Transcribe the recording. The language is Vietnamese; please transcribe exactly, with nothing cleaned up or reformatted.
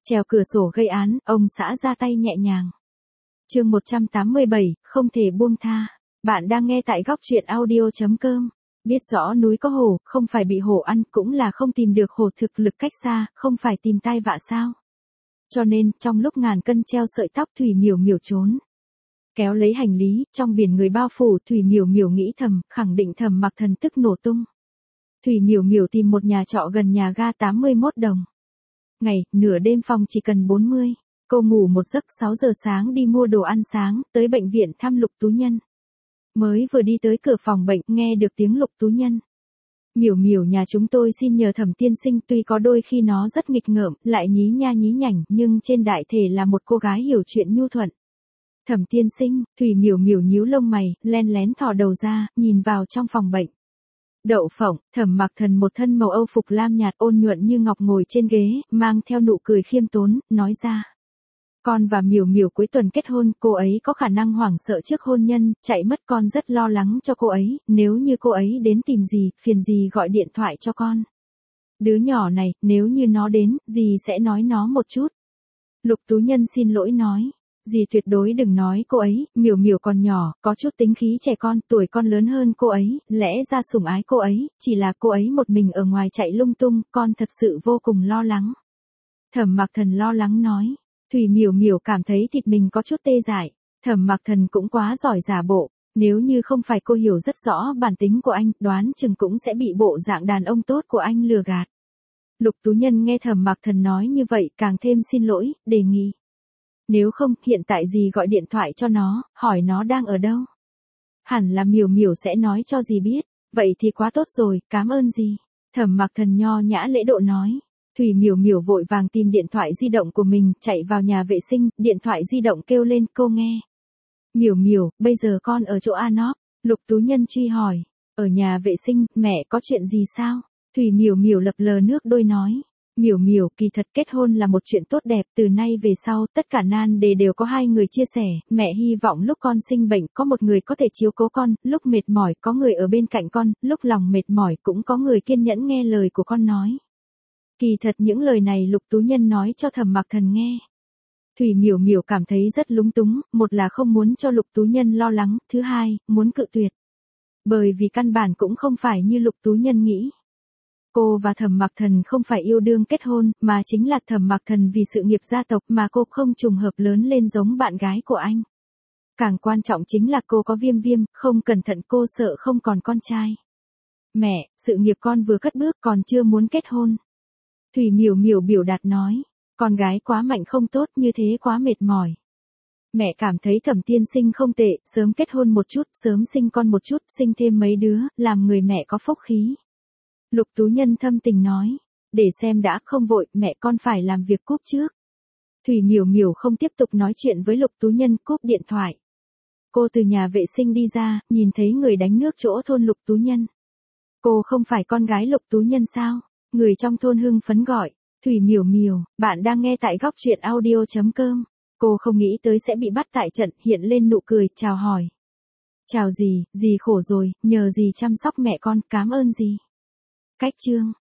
Trèo cửa sổ gây án, ông xã ra tay nhẹ nhàng. Chương một trăm tám mươi bảy, không thể buông tha. Bạn đang nghe tại góc truyện audio chấm com. Biết rõ núi có hổ, không phải bị hổ ăn, cũng là không tìm được hổ thực lực cách xa, không phải tìm tai vạ sao. Cho nên, trong lúc ngàn cân treo sợi tóc, Thủy Miểu Miểu trốn. Kéo lấy hành lý, trong biển người bao phủ, Thủy Miểu Miểu nghĩ thầm, khẳng định Thẩm Mặc Thần tức nổ tung. Thủy Miểu Miểu tìm một nhà trọ gần nhà ga tám mươi mốt đồng. Ngày, nửa đêm phòng chỉ cần bốn mươi. Cô ngủ một giấc, sáu giờ sáng đi mua đồ ăn sáng, tới bệnh viện thăm Lục Tú Nhân. Mới vừa đi tới cửa phòng bệnh, nghe được tiếng Lục Tú Nhân. Miểu Miểu, nhà chúng tôi xin nhờ Thẩm tiên sinh, tuy có đôi khi nó rất nghịch ngợm, lại nhí nha nhí nhảnh, nhưng trên đại thể là một cô gái hiểu chuyện nhu thuận. Thẩm tiên sinh, Thủy Miểu Miểu nhíu lông mày, len lén thò đầu ra, nhìn vào trong phòng bệnh. Đậu phộng, Thẩm Mặc Thần một thân màu Âu phục lam nhạt ôn nhuận như ngọc ngồi trên ghế, mang theo nụ cười khiêm tốn, nói ra. Con và Miểu Miểu cuối tuần kết hôn, cô ấy có khả năng hoảng sợ trước hôn nhân, chạy mất, con rất lo lắng cho cô ấy, nếu như cô ấy đến tìm dì, phiền dì gọi điện thoại cho con. Đứa nhỏ này, nếu như nó đến, dì sẽ nói nó một chút. Lục Tú Nhân xin lỗi nói. Dì tuyệt đối đừng nói cô ấy, Miểu Miểu còn nhỏ, có chút tính khí trẻ con, tuổi con lớn hơn cô ấy, lẽ ra sủng ái cô ấy, chỉ là cô ấy một mình ở ngoài chạy lung tung, con thật sự vô cùng lo lắng. Thẩm Mặc Thần lo lắng nói. Thủy Miểu Miểu cảm thấy thịt mình có chút tê dại. Thẩm Mặc Thần cũng quá giỏi giả bộ, nếu như không phải cô hiểu rất rõ bản tính của anh, đoán chừng cũng sẽ bị bộ dạng đàn ông tốt của anh lừa gạt. Lục Tú Nhân nghe Thẩm Mặc Thần nói như vậy, càng thêm xin lỗi, đề nghị. Nếu không, hiện tại dì gọi điện thoại cho nó, hỏi nó đang ở đâu. Hẳn là Miểu Miểu sẽ nói cho dì biết, vậy thì quá tốt rồi, cảm ơn dì. Thẩm Mặc Thần nho nhã lễ độ nói. Thủy Miểu Miểu vội vàng tìm điện thoại di động của mình, chạy vào nhà vệ sinh, điện thoại di động kêu lên, cô nghe. Miểu Miểu, bây giờ con ở chỗ Anop, Lục Tú Nhân truy hỏi. Ở nhà vệ sinh, mẹ có chuyện gì sao? Thủy Miểu Miểu lập lờ nước đôi nói. Miểu Miểu, kỳ thật kết hôn là một chuyện tốt đẹp, từ nay về sau, tất cả nan đề đều có hai người chia sẻ, mẹ hy vọng lúc con sinh bệnh, có một người có thể chiếu cố con, lúc mệt mỏi, có người ở bên cạnh con, lúc lòng mệt mỏi, cũng có người kiên nhẫn nghe lời của con nói. Kỳ thật những lời này Lục Tú Nhân nói cho Thẩm Mặc Thần nghe. Thủy Miểu Miểu cảm thấy rất lúng túng, một là không muốn cho Lục Tú Nhân lo lắng, thứ hai, muốn cự tuyệt. Bởi vì căn bản cũng không phải như Lục Tú Nhân nghĩ. Cô và Thẩm Mặc Thần không phải yêu đương kết hôn, mà chính là Thẩm Mặc Thần vì sự nghiệp gia tộc mà cô không trùng hợp lớn lên giống bạn gái của anh. Càng quan trọng chính là cô có viêm viêm, không cẩn thận cô sợ không còn con trai. Mẹ, sự nghiệp con vừa cất bước còn chưa muốn kết hôn. Thủy Miểu Miểu biểu đạt nói, con gái quá mạnh không tốt, như thế quá mệt mỏi. Mẹ cảm thấy Thẩm tiên sinh không tệ, sớm kết hôn một chút, sớm sinh con một chút, sinh thêm mấy đứa, làm người mẹ có phúc khí. Lục Tú Nhân thâm tình nói, để xem đã, không vội, mẹ con phải làm việc cúp trước. Thủy Miểu Miểu không tiếp tục nói chuyện với Lục Tú Nhân, cúp điện thoại. Cô từ nhà vệ sinh đi ra, nhìn thấy người đánh nước chỗ thôn Lục Tú Nhân. Cô không phải con gái Lục Tú Nhân sao? Người trong thôn hưng phấn gọi, Thủy Miểu Miểu, bạn đang nghe tại góc truyện audio chấm com. Cô không nghĩ tới sẽ bị bắt tại trận, hiện lên nụ cười, chào hỏi. Chào dì, dì khổ rồi, nhờ dì chăm sóc mẹ con, cảm ơn dì. Cách chương